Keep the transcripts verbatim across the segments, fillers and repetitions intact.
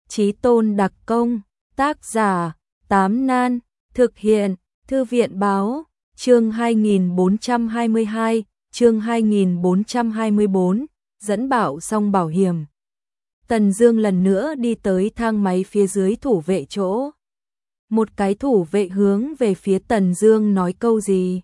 Chí tôn đặc công, tác giả, Tám Nan, thực hiện, Thư viện báo, chương hai nghìn bốn trăm hai mươi hai, chương hai nghìn bốn trăm hai mươi bốn, dẫn bảo xong bảo hiểm. Tần Dương lần nữa đi tới thang máy phía dưới thủ vệ chỗ. Một cái thủ vệ hướng về phía Tần Dương nói câu gì.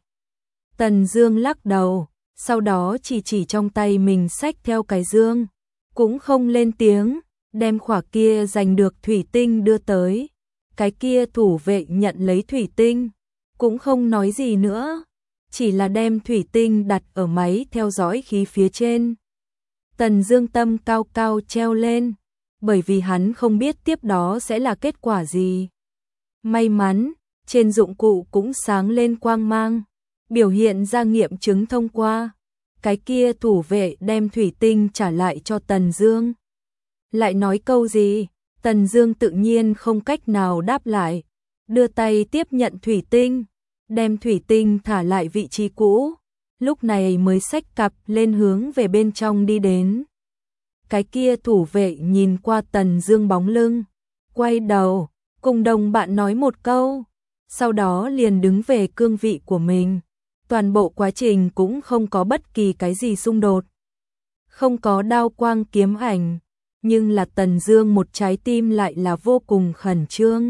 Tần Dương lắc đầu, sau đó chỉ chỉ trong tay mình xách theo cái dương, cũng không lên tiếng, đem khỏa kia giành được thủy tinh đưa tới. Cái kia thủ vệ nhận lấy thủy tinh, cũng không nói gì nữa, chỉ là đem thủy tinh đặt ở máy theo dõi khí phía trên. Tần Dương tâm cao cao treo lên, bởi vì hắn không biết tiếp đó sẽ là kết quả gì. May mắn, trên dụng cụ cũng sáng lên quang mang, biểu hiện ra nghiệm chứng thông qua. Cái kia thủ vệ đem thủy tinh trả lại cho Tần Dương. Lại nói câu gì, Tần Dương tự nhiên không cách nào đáp lại, đưa tay tiếp nhận thủy tinh, đem thủy tinh thả lại vị trí cũ, lúc này mới xách cặp lên hướng về bên trong đi đến. Cái kia thủ vệ nhìn qua Tần Dương bóng lưng, quay đầu, cùng đồng bạn nói một câu, sau đó liền đứng về cương vị của mình. Toàn bộ quá trình cũng không có bất kỳ cái gì xung đột, không có đao quang kiếm ảnh, nhưng là Tần Dương một trái tim lại là vô cùng khẩn trương.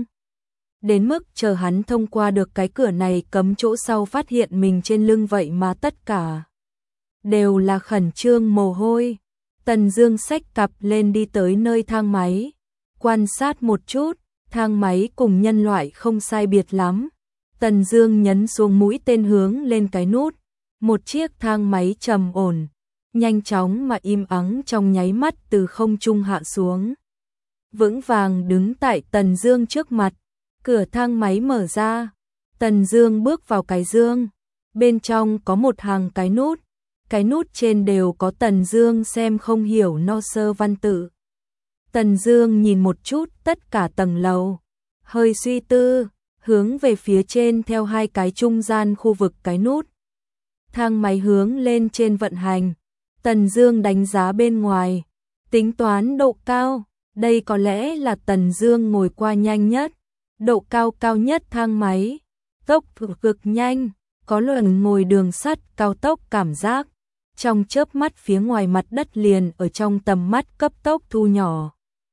Đến mức chờ hắn thông qua được cái cửa này cấm chỗ sau phát hiện mình trên lưng vậy mà tất cả đều là khẩn trương mồ hôi. Tần Dương xách cặp lên đi tới nơi thang máy, quan sát một chút, thang máy cùng nhân loại không sai biệt lắm. Tần Dương nhấn xuống mũi tên hướng lên cái nút, một chiếc thang máy trầm ổn, nhanh chóng mà im ắng trong nháy mắt từ không trung hạ xuống. Vững vàng đứng tại Tần Dương trước mặt, cửa thang máy mở ra, Tần Dương bước vào cái dương, bên trong có một hàng cái nút, cái nút trên đều có Tần Dương xem không hiểu no sơ văn tự. Tần Dương nhìn một chút tất cả tầng lầu, hơi suy tư, hướng về phía trên theo hai cái trung gian khu vực cái nút. Thang máy hướng lên trên vận hành, Tần Dương đánh giá bên ngoài, tính toán độ cao, đây có lẽ là Tần Dương ngồi qua nhanh nhất, độ cao cao nhất thang máy, tốc độ cực nhanh, có lần ngồi đường sắt cao tốc cảm giác, trong chớp mắt phía ngoài mặt đất liền ở trong tầm mắt cấp tốc thu nhỏ.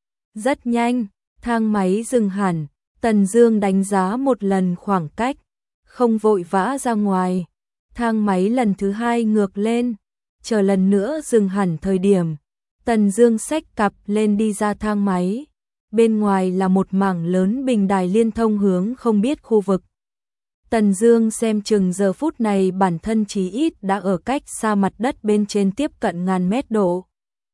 Rất nhanh, thang máy dừng hẳn, Tần Dương đánh giá một lần khoảng cách, không vội vã ra ngoài. Thang máy lần thứ hai ngược lên, chờ lần nữa dừng hẳn thời điểm, Tần Dương xách cặp lên đi ra thang máy. Bên ngoài là một mảng lớn bình đài liên thông hướng không biết khu vực. Tần Dương xem chừng giờ phút này bản thân chí ít đã ở cách xa mặt đất bên trên tiếp cận ngàn mét độ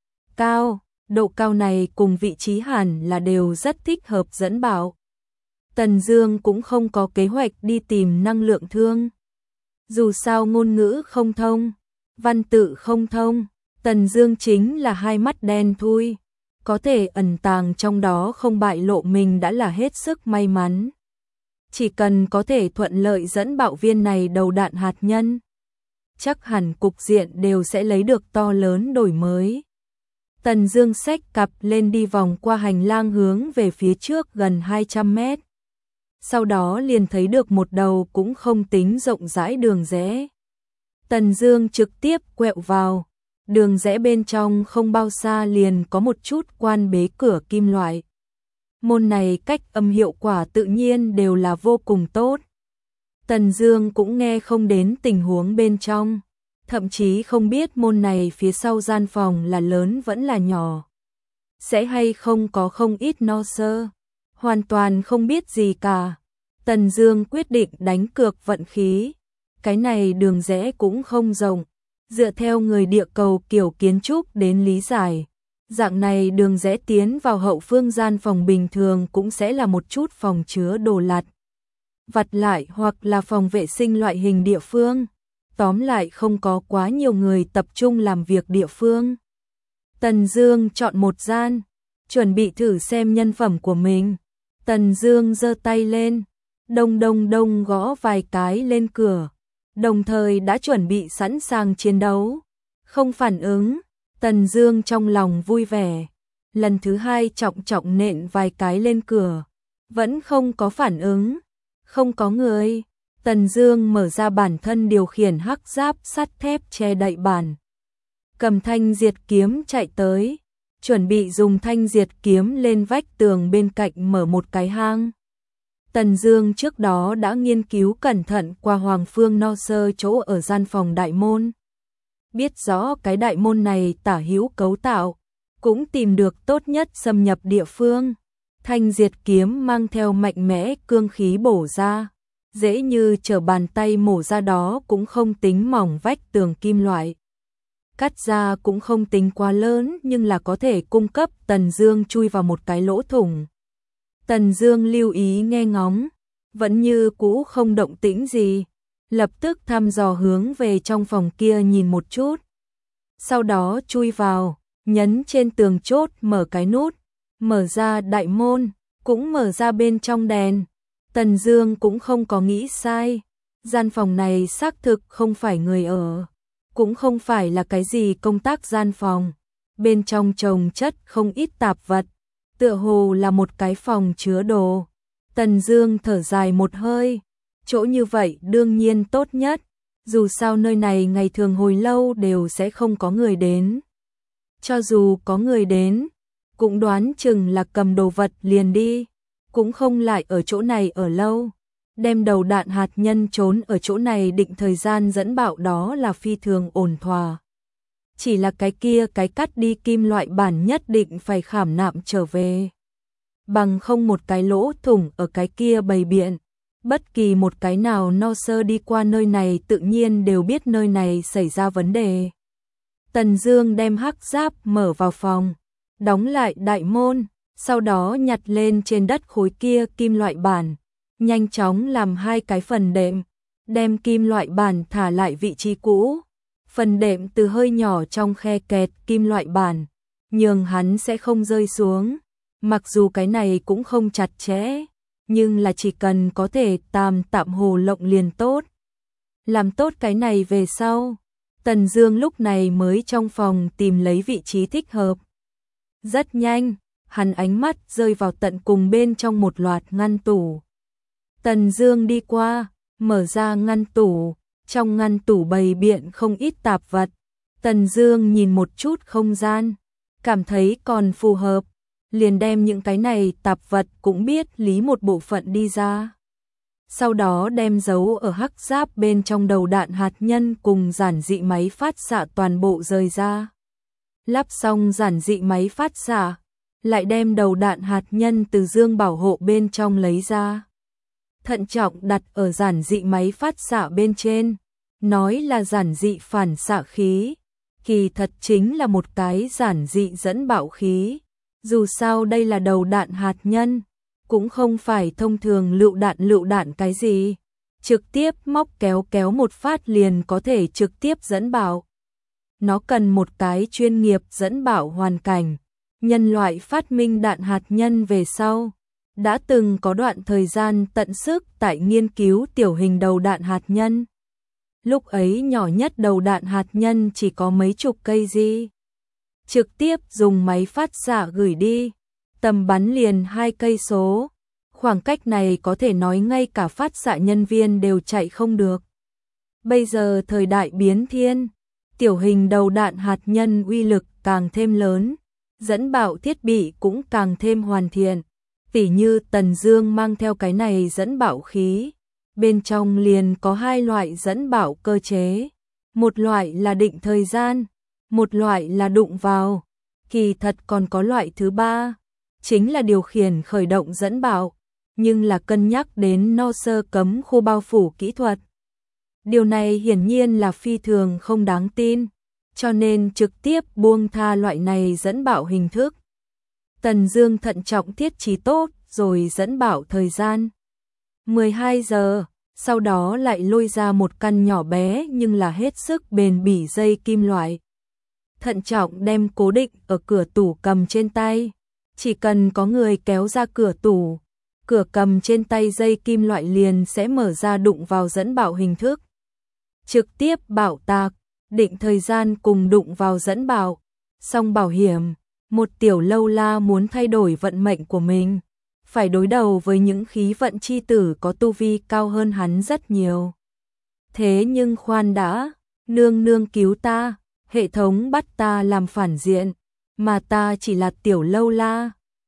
cao. Độ cao này cùng vị trí hẳn là đều rất thích hợp dẫn bảo. Tần Dương cũng không có kế hoạch đi tìm năng lượng thương. Dù sao ngôn ngữ không thông, văn tự không thông, Tần Dương chính là hai mắt đen thui, có thể ẩn tàng trong đó không bại lộ mình đã là hết sức may mắn. Chỉ cần có thể thuận lợi dẫn bạo viên này đầu đạn hạt nhân, chắc hẳn cục diện đều sẽ lấy được to lớn đổi mới. Tần Dương xách cặp lên đi vòng qua hành lang hướng về phía trước gần hai trăm mét. Sau đó liền thấy được một đầu cũng không tính rộng rãi đường rẽ. Tần Dương trực tiếp quẹo vào, đường rẽ bên trong không bao xa liền có một chút quan bế cửa kim loại. Môn này cách âm hiệu quả tự nhiên đều là vô cùng tốt. Tần Dương cũng nghe không đến tình huống bên trong, thậm chí không biết môn này phía sau gian phòng là lớn vẫn là nhỏ, sẽ hay không có không ít no sơ, hoàn toàn không biết gì cả. Tần Dương quyết định đánh cược vận khí, cái này đường rẽ cũng không rộng, dựa theo người địa cầu kiểu kiến trúc đến lý giải, dạng này đường rẽ tiến vào hậu phương gian phòng bình thường cũng sẽ là một chút phòng chứa đồ lặt vặt lại hoặc là phòng vệ sinh loại hình địa phương. Tóm lại không có quá nhiều người tập trung làm việc địa phương. Tần Dương chọn một gian, chuẩn bị thử xem nhân phẩm của mình. Tần Dương giơ tay lên, đông đông đông gõ vài cái lên cửa, đồng thời đã chuẩn bị sẵn sàng chiến đấu. Không phản ứng, Tần Dương trong lòng vui vẻ, lần thứ hai trọng trọng nện vài cái lên cửa, vẫn không có phản ứng, không có người. Tần Dương mở ra bản thân điều khiển hắc giáp sắt thép che đậy bản, cầm thanh diệt kiếm chạy tới, chuẩn bị dùng thanh diệt kiếm lên vách tường bên cạnh mở một cái hang. Tần Dương trước đó đã nghiên cứu cẩn thận qua Hoàng Phương No Sơ chỗ ở gian phòng đại môn, biết rõ cái đại môn này tả hữu cấu tạo, cũng tìm được tốt nhất xâm nhập địa phương. Thanh diệt kiếm mang theo mạnh mẽ cương khí bổ ra, dễ như trở bàn tay mổ ra, đó cũng không tính mỏng vách tường kim loại. Cắt ra cũng không tính quá lớn, nhưng là có thể cung cấp Tần Dương chui vào một cái lỗ thủng. Tần Dương lưu ý nghe ngóng, vẫn như cũ không động tĩnh gì, lập tức thăm dò hướng về trong phòng kia nhìn một chút. Sau đó chui vào, nhấn trên tường chốt mở cái nút, mở ra đại môn, cũng mở ra bên trong đèn. Tần Dương cũng không có nghĩ sai, gian phòng này xác thực không phải người ở, cũng không phải là cái gì công tác gian phòng, bên trong chồng chất không ít tạp vật, tựa hồ là một cái phòng chứa đồ. Tần Dương thở dài một hơi, chỗ như vậy đương nhiên tốt nhất, dù sao nơi này ngày thường hồi lâu đều sẽ không có người đến. Cho dù có người đến, cũng đoán chừng là cầm đồ vật liền đi, cũng không lại ở chỗ này ở lâu. Đem đầu đạn hạt nhân trốn ở chỗ này định thời gian dẫn bạo đó là phi thường ổn thỏa. Chỉ là cái kia cái cắt đi kim loại bản nhất định phải khảm nạm trở về. Bằng không một cái lỗ thủng ở cái kia bày biện, bất kỳ một cái nào No Sơ đi qua nơi này tự nhiên đều biết nơi này xảy ra vấn đề. Tần Dương đem hắc giáp mở vào phòng, đóng lại đại môn, sau đó nhặt lên trên đất khối kia kim loại bản, nhanh chóng làm hai cái phần đệm, đem kim loại bản thả lại vị trí cũ. Phần đệm từ hơi nhỏ trong khe kẹt kim loại bản, nhường hắn sẽ không rơi xuống. Mặc dù cái này cũng không chặt chẽ, nhưng là chỉ cần có thể tạm tạm hồ lộng liền tốt. Làm tốt cái này về sau, Tần Dương lúc này mới trong phòng tìm lấy vị trí thích hợp. Rất nhanh, hắn ánh mắt rơi vào tận cùng bên trong một loạt ngăn tủ. Tần Dương đi qua, mở ra ngăn tủ, trong ngăn tủ bày biện không ít tạp vật. Tần Dương nhìn một chút không gian, cảm thấy còn phù hợp, liền đem những cái này tạp vật cũng biết lý một bộ phận đi ra. Sau đó đem giấu ở hắc giáp bên trong đầu đạn hạt nhân cùng giản dị máy phát xạ toàn bộ rời ra. Lắp xong giản dị máy phát xạ, lại đem đầu đạn hạt nhân từ dương bảo hộ bên trong lấy ra. Thận trọng đặt ở giản dị máy phát xạ bên trên, nói là giản dị phản xạ khí, kỳ thật chính là một cái giản dị dẫn bạo khí. Dù sao đây là đầu đạn hạt nhân, cũng không phải thông thường lựu đạn lựu đạn cái gì, trực tiếp móc kéo kéo một phát liền có thể trực tiếp dẫn bạo. Nó cần một cái chuyên nghiệp dẫn bạo hoàn cảnh. Nhân loại phát minh đạn hạt nhân về sau, đã từng có đoạn thời gian tận sức tại nghiên cứu tiểu hình đầu đạn hạt nhân. Lúc ấy nhỏ nhất đầu đạn hạt nhân chỉ có mấy chục cây gì. Trực tiếp dùng máy phát xạ gửi đi, tầm bắn liền hai cây số. Khoảng cách này có thể nói ngay cả phát xạ nhân viên đều chạy không được. Bây giờ thời đại biến thiên, tiểu hình đầu đạn hạt nhân uy lực càng thêm lớn, dẫn bạo thiết bị cũng càng thêm hoàn thiện. Tỉ như Tần Dương mang theo cái này dẫn bạo khí, bên trong liền có hai loại dẫn bạo cơ chế, một loại là định thời gian, một loại là đụng vào. Kỳ thật còn có loại thứ ba, chính là điều khiển khởi động dẫn bạo, nhưng là cân nhắc đến No Sơ cấm khu bao phủ kỹ thuật. Điều này hiển nhiên là phi thường không đáng tin, cho nên trực tiếp buông tha loại này dẫn bạo hình thức. Tần Dương thận trọng thiết trí tốt rồi dẫn bạo thời gian. mười hai giờ, sau đó lại lôi ra một căn nhỏ bé nhưng là hết sức bền bỉ dây kim loại. Thận trọng đem cố định ở cửa tủ cầm trên tay. Chỉ cần có người kéo ra cửa tủ, cửa cầm trên tay dây kim loại liền sẽ mở ra đụng vào dẫn bạo hình thức. Trực tiếp bạo tạc, định thời gian cùng đụng vào dẫn bạo, xong bảo hiểm, Một tiểu lâu la muốn thay đổi vận mệnh của mình, phải đối đầu với những khí vận chi tử có tu vi cao hơn hắn rất nhiều. Thế nhưng khoan đã, nương nương cứu ta, hệ thống bắt ta làm phản diện, mà ta chỉ là tiểu lâu la,